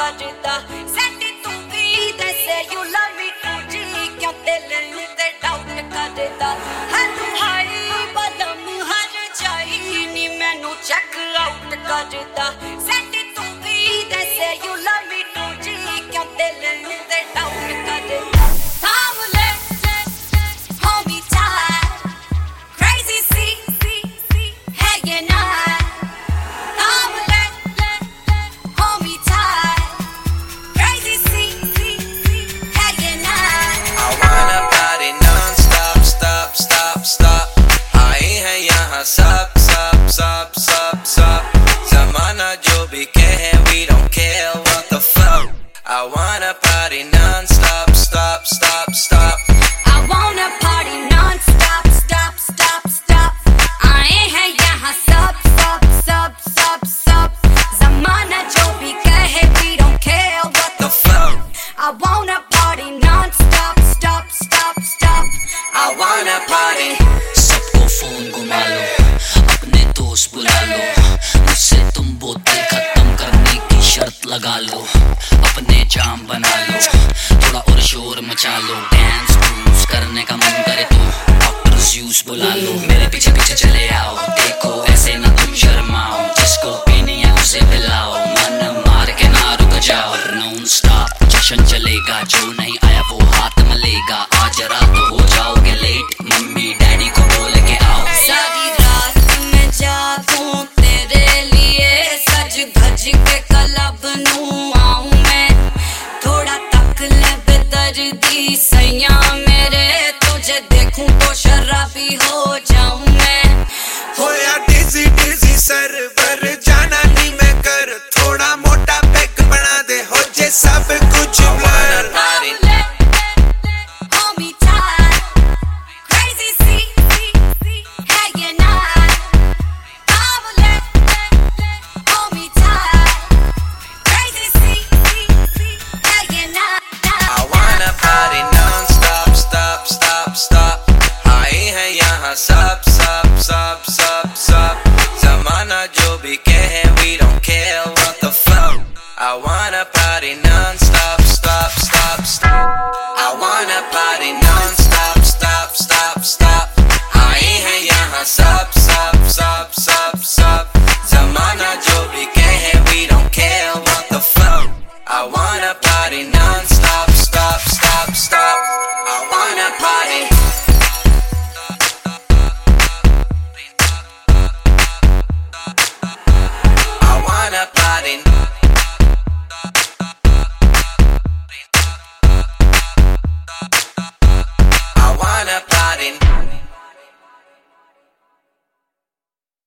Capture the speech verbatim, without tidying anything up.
करदा सेट तू भी दसे यू लव मी टू जी क्यों दिल ते डाउट करदा हानू हाय बदम हर जाई नी मैनू चेक आउट करदा सेट तू भी दसे यू लव मी टू जी क्यों दिल ते डाउट करदा Sup, sup, sup, sup, sup. Zamana jo bhi kahe, we don't care what the fuck. I wanna party non-stop, stop, stop, stop. I wanna party non-stop, stop, stop, stop. आए हैं यहाँ सब, सब, सब, सब, सब. ज़माना जो भी कहे, we don't care what the fuck. I wanna party non-stop, stop, stop, stop. I wanna party. सबको फोन घुमा लो, अपने दोस्त बुला लो, मुझसे तुम बोतल खत्म करने की शर्त लगा लो, अपने जाम बना लो, थोड़ा और शोर मचा लो, डांस क्रूज करने का मन करे तो डॉक्टर ज़्यूस बुला लो, मेरे पीछे पीछे चले आओ, देखो ऐसे ना तुम शर्माओ, जिसको पीनी है उसे पिलाओ, मन मार के ना रुक जाओ, नॉन स्टॉप जश्न चलेगा, जो नहीं आया वो हाथ मलेगा, आज रात हो जाओगे लेट, मम्मी डैडी को बोल के आओ, सारी रात मैं जागूं तेरे लिए, सज धज के क्लब नू आऊं मैं, थोड़ा तक ले बेदर्दी सैया